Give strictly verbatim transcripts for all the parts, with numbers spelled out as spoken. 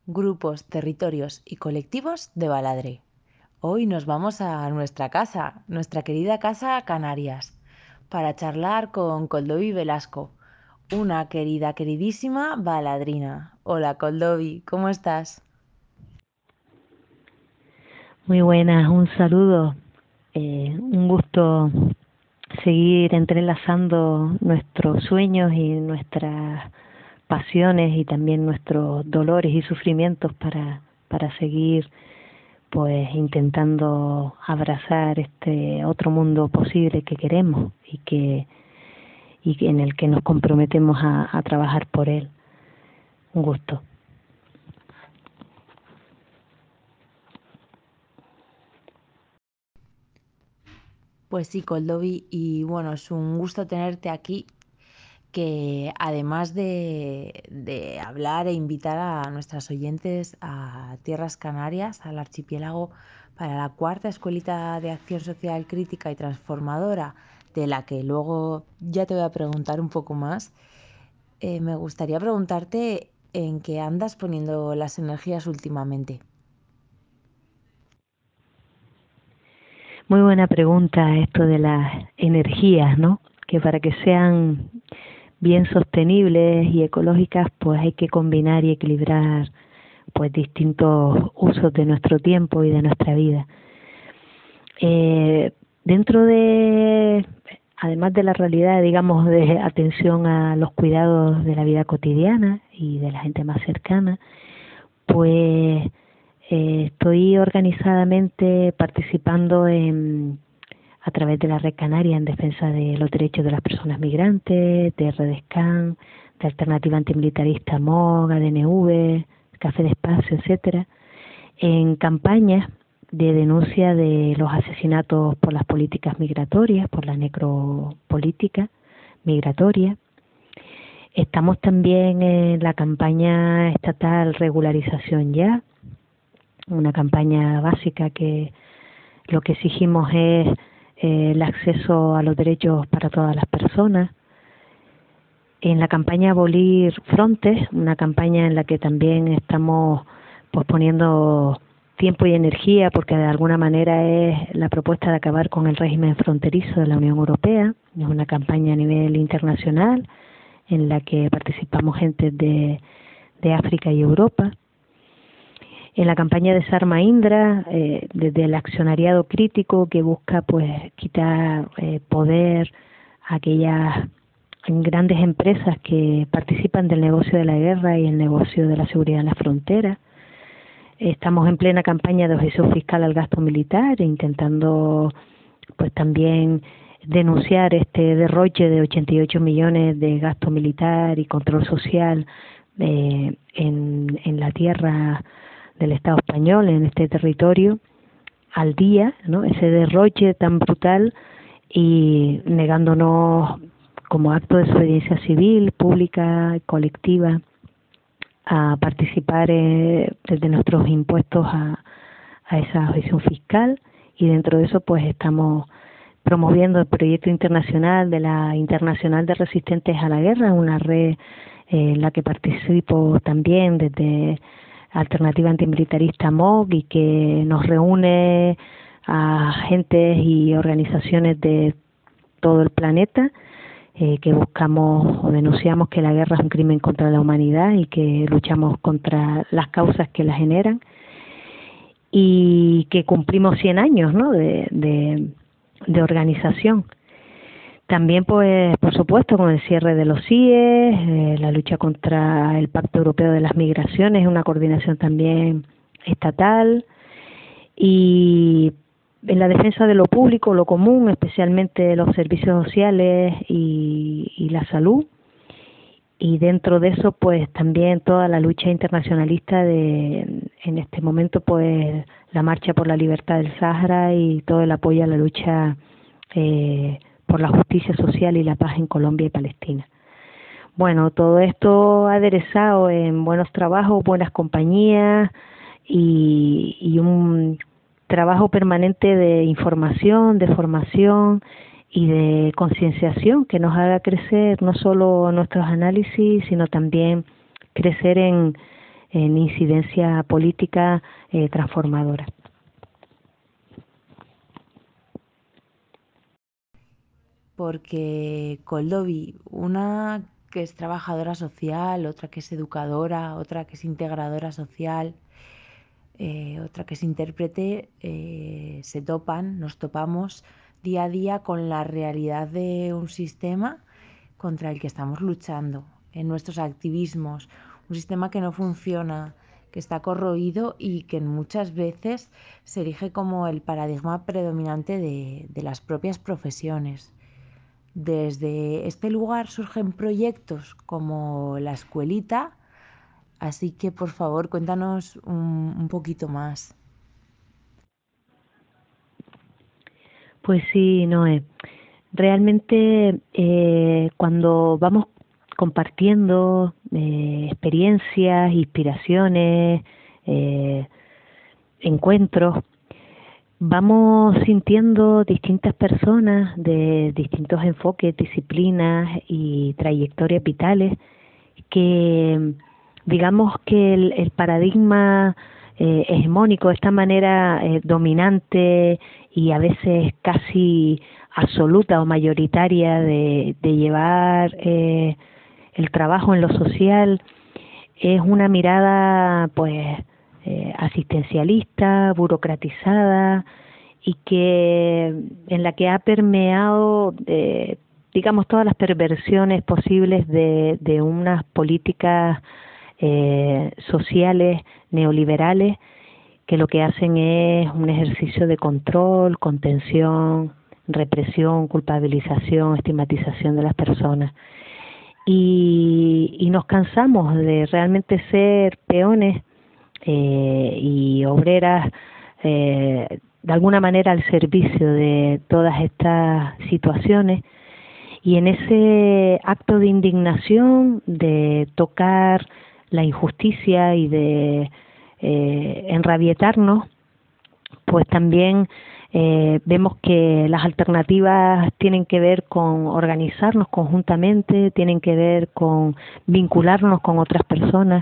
grupos, territorios y colectivos de Baladre. Hoy nos vamos a nuestra casa, nuestra querida casa Canarias, para charlar con Coldovi Velasco, una querida, queridísima baladrina. Hola Coldovi, ¿cómo estás? Muy buenas, un saludo. Eh, un gusto seguir entrelazando nuestros sueños y nuestras pasiones y también nuestros dolores y sufrimientos para, para seguir pues intentando abrazar este otro mundo posible que queremos y que y que en el que nos comprometemos a, a trabajar por él. Un gusto. Pues sí, Coldovi, y bueno, es un gusto tenerte aquí, que además de, de hablar e invitar a nuestras oyentes a Tierras Canarias, al archipiélago, para la cuarta escuelita de acción social crítica y transformadora, de la que luego ya te voy a preguntar un poco más, eh, me gustaría preguntarte en qué andas poniendo las energías últimamente. Muy buena pregunta esto de las energías, ¿no? Que para que sean bien sostenibles y ecológicas, pues hay que combinar y equilibrar pues distintos usos de nuestro tiempo y de nuestra vida. Eh, dentro de, además de la realidad, digamos, de atención a los cuidados de la vida cotidiana y de la gente más cercana, pues eh, estoy organizadamente participando en a través de la Red Canaria en defensa de los derechos de las personas migrantes, de Redescan, de Alternativa Antimilitarista M O G, A D N V, Café de Espacio, etcétera, en campañas de denuncia de los asesinatos por las políticas migratorias, por la necropolítica migratoria. Estamos también en la campaña estatal Regularización Ya, una campaña básica que lo que exigimos es eh, el acceso a los derechos para todas las personas. En la campaña Abolir Frontes, una campaña en la que también estamos pues poniendo tiempo y energía porque de alguna manera es la propuesta de acabar con el régimen fronterizo de la Unión Europea. Es una campaña a nivel internacional en la que participamos gente de, de África y Europa. En la campaña de Sarma Indra, eh, desde el accionariado crítico que busca pues quitar eh, poder a aquellas grandes empresas que participan del negocio de la guerra y el negocio de la seguridad en la frontera. Estamos en plena campaña de objeción fiscal al gasto militar, intentando pues también denunciar este derroche de ochenta y ocho millones de gasto militar y control social eh, en, en la tierra del Estado español, en este territorio, al día, ¿no? Ese derroche tan brutal y negándonos como acto de desobediencia civil, pública, colectiva, a participar eh, desde nuestros impuestos a, a esa objeción fiscal, y dentro de eso pues estamos promoviendo el proyecto internacional de la Internacional de Resistentes a la Guerra, una red eh, en la que participo también desde Alternativa Antimilitarista M O G y que nos reúne a gentes y organizaciones de todo el planeta eh, que buscamos o denunciamos que la guerra es un crimen contra la humanidad y que luchamos contra las causas que la generan, y que cumplimos cien años, ¿no? de, de, de organización. También, pues, por supuesto, con el cierre de los C I E, eh, la lucha contra el Pacto Europeo de las Migraciones, una coordinación también estatal, y en la defensa de lo público, lo común, especialmente los servicios sociales y, y la salud. Y dentro de eso, pues, también toda la lucha internacionalista de, en este momento, pues, la marcha por la libertad del Sáhara y todo el apoyo a la lucha eh, por la justicia social y la paz en Colombia y Palestina. Bueno, todo esto aderezado en buenos trabajos, buenas compañías y, y un trabajo permanente de información, de formación y de concienciación que nos haga crecer no solo nuestros análisis, sino también crecer en, en incidencia política eh, transformadora. Porque Koldovi, una que es trabajadora social, otra que es educadora, otra que es integradora social, eh, otra que es intérprete, eh, se topan, nos topamos día a día con la realidad de un sistema contra el que estamos luchando en nuestros activismos, un sistema que no funciona, que está corroído y que muchas veces se erige como el paradigma predominante de, de las propias profesiones. Desde este lugar surgen proyectos como la escuelita, así que por favor cuéntanos un, un poquito más. Pues sí, Noé. Realmente eh, cuando vamos compartiendo eh, experiencias, inspiraciones, eh, encuentros, vamos sintiendo distintas personas de distintos enfoques, disciplinas y trayectorias vitales que digamos que el, el paradigma eh, hegemónico, esta manera eh, dominante y a veces casi absoluta o mayoritaria de, de llevar eh, el trabajo en lo social, es una mirada pues eh, asistencialista, burocratizada y que en la que ha permeado eh, digamos todas las perversiones posibles de, de unas políticas eh, sociales neoliberales que lo que hacen es un ejercicio de control, contención, represión, culpabilización, estigmatización de las personas. Y, y nos cansamos de realmente ser peones eh, y obreras eh, de alguna manera al servicio de todas estas situaciones, y en ese acto de indignación, de tocar la injusticia y de eh, enrabietarnos, pues también eh, vemos que las alternativas tienen que ver con organizarnos conjuntamente, tienen que ver con vincularnos con otras personas,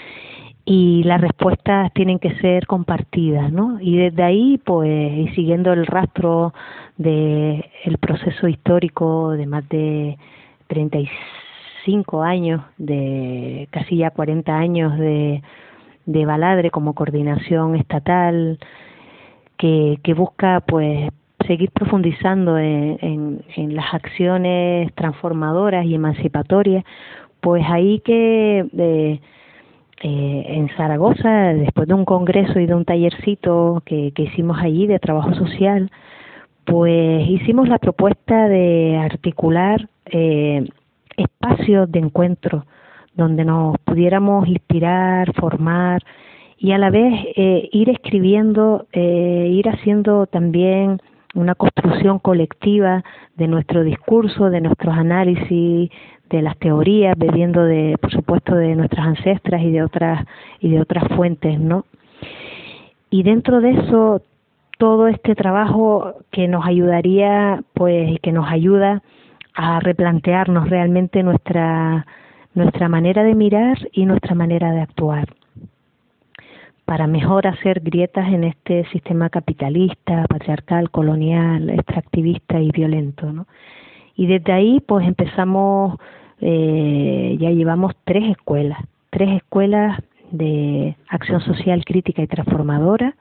y las respuestas tienen que ser compartidas, ¿no? Y desde ahí, pues, y siguiendo el rastro de el proceso histórico de más de treinta y cinco años, de casi ya cuarenta años de, de Baladre como coordinación estatal, que, que busca, pues, seguir profundizando en, en, en las acciones transformadoras y emancipatorias, pues ahí que eh, eh, en Zaragoza, después de un congreso y de un tallercito que, que hicimos allí de trabajo social, pues hicimos la propuesta de articular eh, espacios de encuentro donde nos pudiéramos inspirar, formar y a la vez eh, ir escribiendo, eh, ir haciendo también una construcción colectiva de nuestro discurso, de nuestros análisis, de las teorías, bebiendo de, por supuesto, de nuestras ancestras y de otras y de otras fuentes, ¿no? Y dentro de eso, todo este trabajo que nos ayudaría, pues, que nos ayuda a replantearnos realmente nuestra nuestra manera de mirar y nuestra manera de actuar, para mejor hacer grietas en este sistema capitalista, patriarcal, colonial, extractivista y violento, ¿no? Y desde ahí, pues empezamos, eh, ya llevamos tres escuelas, tres escuelas de acción social crítica y transformadora,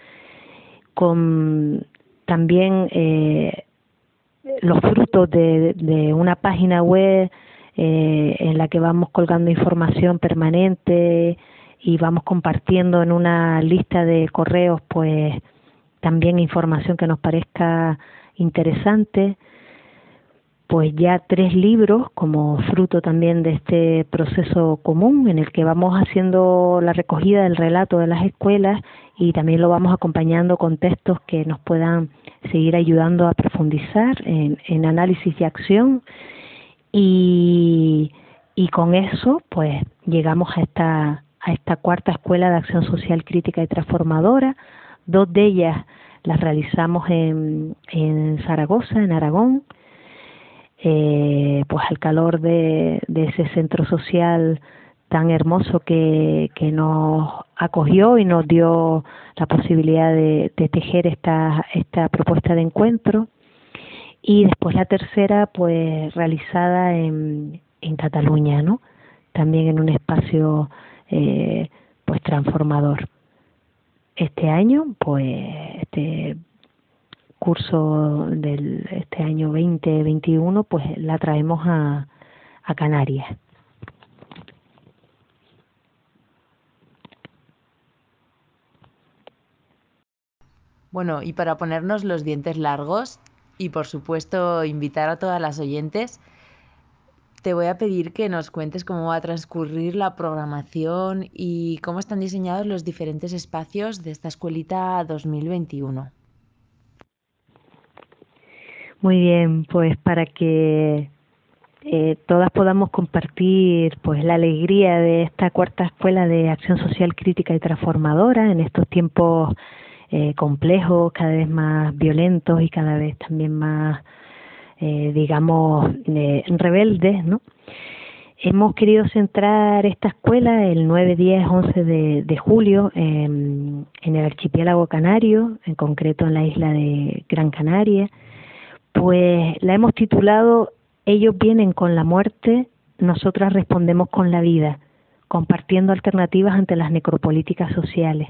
con también eh, los frutos de, de una página web eh, en la que vamos colgando información permanente y vamos compartiendo en una lista de correos, pues también información que nos parezca interesante. Pues ya tres libros como fruto también de este proceso común en el que vamos haciendo la recogida del relato de las escuelas y también lo vamos acompañando con textos que nos puedan seguir ayudando a profundizar en, en análisis y acción, y, y con eso pues llegamos a esta, a esta cuarta escuela de acción social crítica y transformadora. Dos de ellas las realizamos en, en Zaragoza, en Aragón, Eh, pues al calor de, de ese centro social tan hermoso que, que nos acogió y nos dio la posibilidad de, de tejer esta, esta propuesta de encuentro. Y después la tercera, pues realizada en, en Cataluña, ¿no? También en un espacio eh, pues transformador. Este año, pues este curso del este año veinte veintiuno, pues la traemos a, a Canarias. Bueno, y para ponernos los dientes largos y por supuesto invitar a todas las oyentes, te voy a pedir que nos cuentes cómo va a transcurrir la programación y cómo están diseñados los diferentes espacios de esta escuelita dos mil veintiuno. Muy bien, pues para que eh, todas podamos compartir pues la alegría de esta cuarta escuela de acción social crítica y transformadora en estos tiempos eh, complejos, cada vez más violentos y cada vez también más, eh, digamos, eh, rebeldes, ¿no? Hemos querido centrar esta escuela el nueve, diez, once de, de julio en, en el archipiélago canario, en concreto en la isla de Gran Canaria. Pues la hemos titulado Ellos vienen con la muerte, nosotras respondemos con la vida, compartiendo alternativas ante las necropolíticas sociales.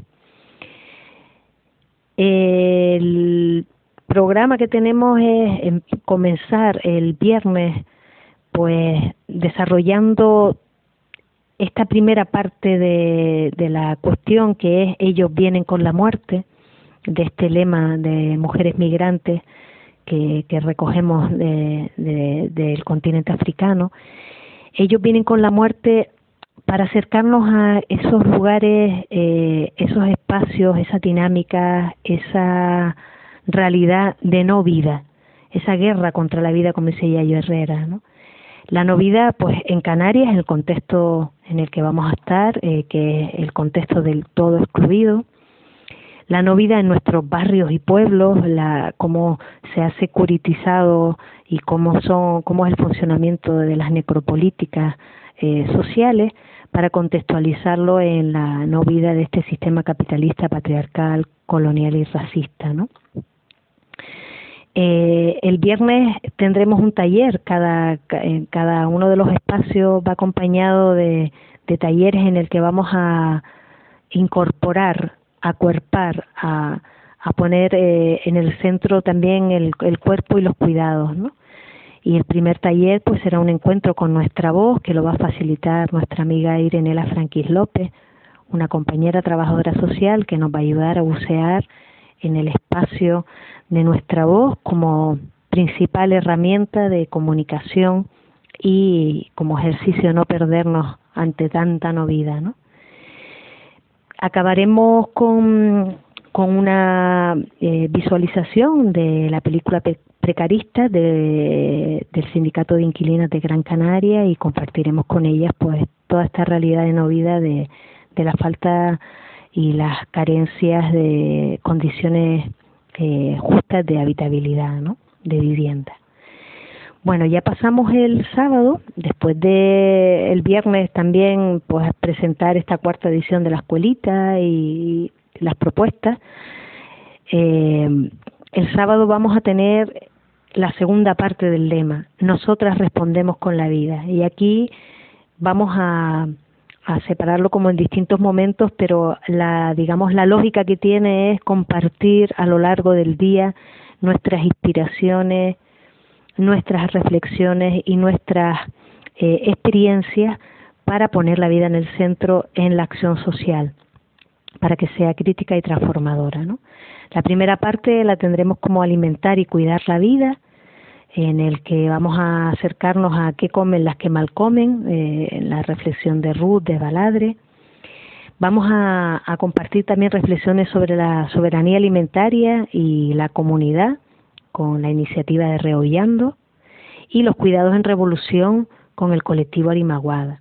El programa que tenemos es comenzar el viernes pues desarrollando esta primera parte de, de la cuestión, que es Ellos vienen con la muerte, de este lema de mujeres migrantes que, que recogemos de, de, del continente africano. Ellos vienen con la muerte para acercarnos a esos lugares, eh, esos espacios, esa dinámica, esa realidad de no vida, esa guerra contra la vida, como decía Yayo Herrera, ¿no? La no vida, pues en Canarias, en el contexto en el que vamos a estar, eh, que es el contexto del todo excluido. La no vida en nuestros barrios y pueblos, la, cómo se ha securitizado y cómo son, cómo es el funcionamiento de las necropolíticas eh, sociales, para contextualizarlo en la no vida de este sistema capitalista, patriarcal, colonial y racista, ¿no? Eh, el viernes tendremos un taller, cada, cada uno de los espacios va acompañado de, de talleres en el que vamos a incorporar, a acuerpar, a, a poner eh, en el centro también el, el cuerpo y los cuidados, ¿no? Y el primer taller pues será un encuentro con nuestra voz, que lo va a facilitar nuestra amiga Irenela Franquis López, una compañera trabajadora social que nos va a ayudar a bucear en el espacio de nuestra voz como principal herramienta de comunicación y como ejercicio no perdernos ante tanta no vida, ¿no? Acabaremos con, con una eh, visualización de la película Pe precarista de, del Sindicato de Inquilinas de Gran Canaria, y compartiremos con ellas pues toda esta realidad de no vida de, de la falta y las carencias de condiciones eh, justas de habitabilidad, ¿no? De vivienda. Bueno, ya pasamos el sábado, después de el viernes también pues presentar esta cuarta edición de la escuelita y las propuestas. Eh, el sábado vamos a tener la segunda parte del lema, nosotras respondemos con la vida, y aquí vamos a a separarlo como en distintos momentos, pero la, digamos, la lógica que tiene es compartir a lo largo del día nuestras inspiraciones, nuestras reflexiones y nuestras eh, experiencias para poner la vida en el centro en la acción social, para que sea crítica y transformadora, ¿no? La primera parte la tendremos como alimentar y cuidar la vida, en el que vamos a acercarnos a qué comen las que mal comen, eh, en la reflexión de Ruth, de Baladre. Vamos a, a compartir también reflexiones sobre la soberanía alimentaria y la comunidad, con la iniciativa de Reollando, y los cuidados en revolución con el colectivo Arimaguada.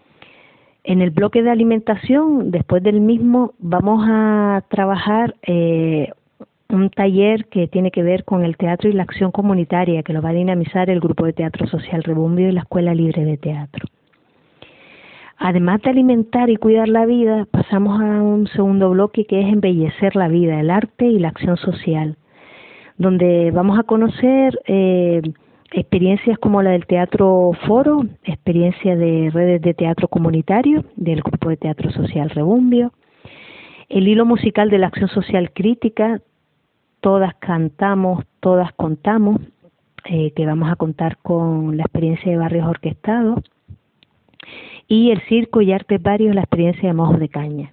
En el bloque de alimentación, después del mismo, vamos a trabajar eh, un taller que tiene que ver con el teatro y la acción comunitaria, que lo va a dinamizar el Grupo de Teatro Social Rebumbio y la Escuela Libre de Teatro. Además de alimentar y cuidar la vida, pasamos a un segundo bloque que es embellecer la vida, el arte y la acción social, donde vamos a conocer eh, experiencias como la del Teatro Foro, experiencia de redes de teatro comunitario, del Grupo de Teatro Social Rebumbio, el hilo musical de la acción social crítica, todas cantamos, todas contamos, eh, que vamos a contar con la experiencia de Barrios Orquestados, y el circo y artes varios, la experiencia de Mojos de Caña.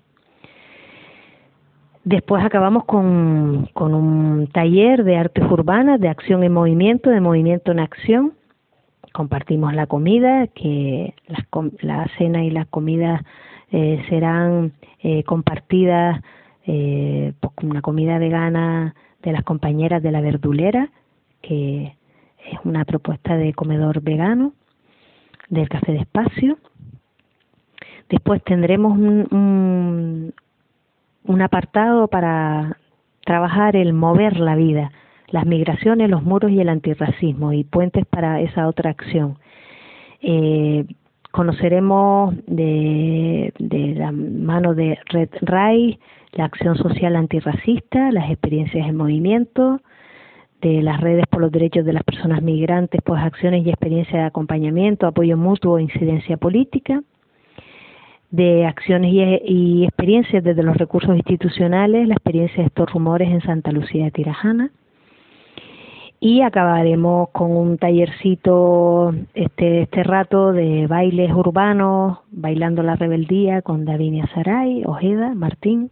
Después acabamos con, con un taller de artes urbanas, de acción en movimiento, de movimiento en acción. Compartimos la comida, que las, la cena y las comidas eh, serán eh, compartidas, eh, pues, una comida vegana de las compañeras de La Verdulera, que es una propuesta de comedor vegano, del Café de Espacio. Después tendremos un, un, un apartado para trabajar el mover la vida, las migraciones, los muros y el antirracismo, y puentes para esa otra acción. Eh, conoceremos de, de la mano de Red Rai la acción social antirracista, las experiencias en movimiento, de las redes por los derechos de las personas migrantes, pues acciones y experiencias de acompañamiento, apoyo mutuo e incidencia política, de acciones y, y experiencias desde los recursos institucionales, la experiencia de estos rumores en Santa Lucía de Tirajana. Y acabaremos con un tallercito este, este rato de bailes urbanos, bailando la rebeldía con Davinia Saray, Ojeda, Martín.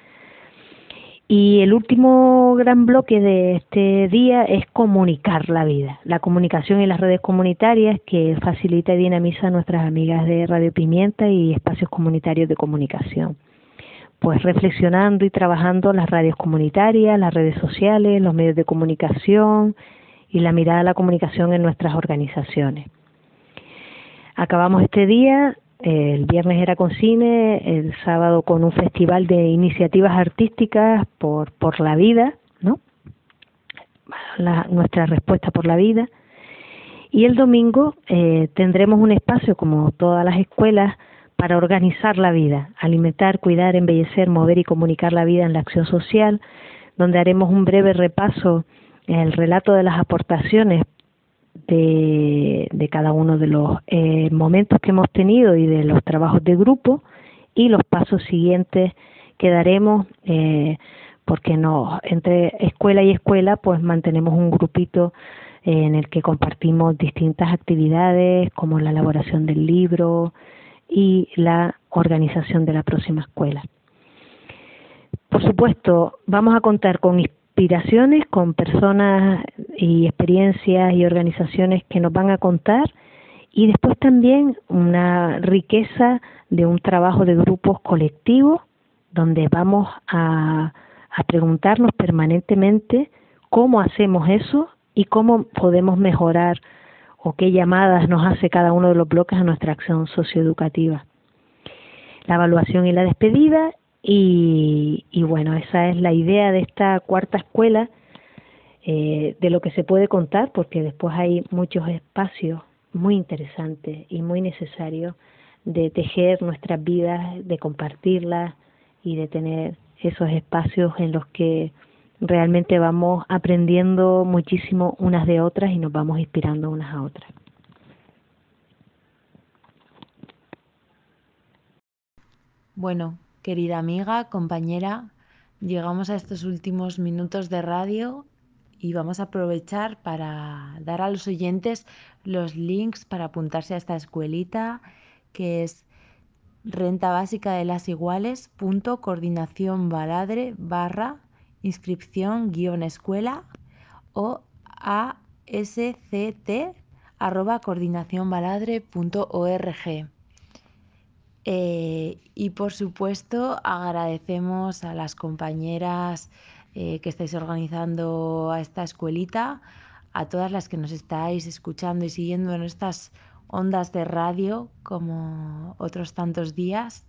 Y el último gran bloque de este día es comunicar la vida, la comunicación en las redes comunitarias que facilita y dinamiza a nuestras amigas de Radio Pimienta y espacios comunitarios de comunicación. Pues reflexionando y trabajando las radios comunitarias, las redes sociales, los medios de comunicación y la mirada a la comunicación en nuestras organizaciones. Acabamos este día, el viernes era con cine, el sábado con un festival de iniciativas artísticas por, por la vida, ¿no? La, nuestra respuesta por la vida. Y el domingo eh, tendremos un espacio, como todas las escuelas, para organizar la vida, alimentar, cuidar, embellecer, mover y comunicar la vida en la acción social, donde haremos un breve repaso, el relato de las aportaciones de, de cada uno de los eh, momentos que hemos tenido y de los trabajos de grupo y los pasos siguientes que daremos, eh, porque no, entre escuela y escuela pues mantenemos un grupito eh, en el que compartimos distintas actividades como la elaboración del libro y la organización de la próxima escuela. Por supuesto, vamos a contar con inspiraciones, con personas y experiencias y organizaciones que nos van a contar, y después también una riqueza de un trabajo de grupos colectivos donde vamos a, a preguntarnos permanentemente cómo hacemos eso y cómo podemos mejorar o qué llamadas nos hace cada uno de los bloques a nuestra acción socioeducativa. La evaluación y la despedida y, y bueno, esa es la idea de esta cuarta escuela, eh, de lo que se puede contar, porque después hay muchos espacios muy interesantes y muy necesarios de tejer nuestras vidas, de compartirlas y de tener esos espacios en los que realmente vamos aprendiendo muchísimo unas de otras y nos vamos inspirando unas a otras. Bueno, querida amiga, compañera, llegamos a estos últimos minutos de radio y vamos a aprovechar para dar a los oyentes los links para apuntarse a esta escuelita, que es renta básica de las iguales punto coordinación baladre barra inscripción guión escuela o asct arroba coordinacionbaladre punto org. Eh, y por supuesto agradecemos a las compañeras eh, que estáis organizando a esta escuelita, a todas las que nos estáis escuchando y siguiendo en estas ondas de radio como otros tantos días,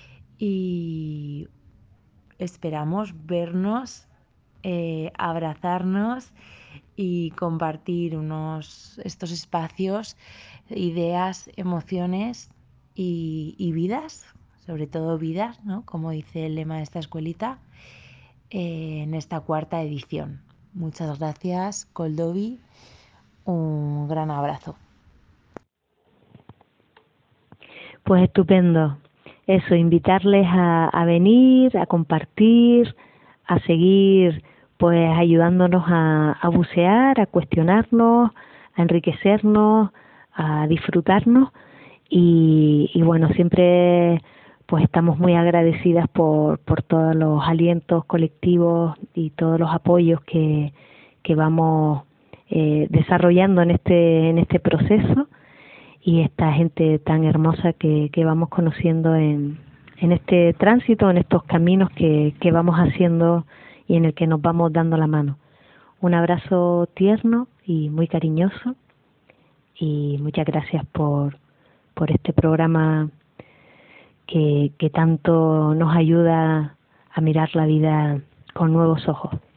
y esperamos vernos, eh, abrazarnos y compartir unos, estos espacios, ideas, emociones y, y vidas, sobre todo vidas, ¿no? Como dice el lema de esta escuelita, eh, en esta cuarta edición. Muchas gracias, Koldovi. Un gran abrazo. Pues estupendo. Eso, invitarles a, a venir, a compartir, a seguir pues ayudándonos a, a bucear, a cuestionarnos, a enriquecernos, a disfrutarnos y, y bueno, siempre pues estamos muy agradecidas por, por todos los alientos colectivos y todos los apoyos que, que vamos eh, desarrollando en este, en este proceso y esta gente tan hermosa que, que vamos conociendo en, en este tránsito, en estos caminos que, que vamos haciendo y en el que nos vamos dando la mano. Un abrazo tierno y muy cariñoso y muchas gracias por, por este programa que, que tanto nos ayuda a mirar la vida con nuevos ojos.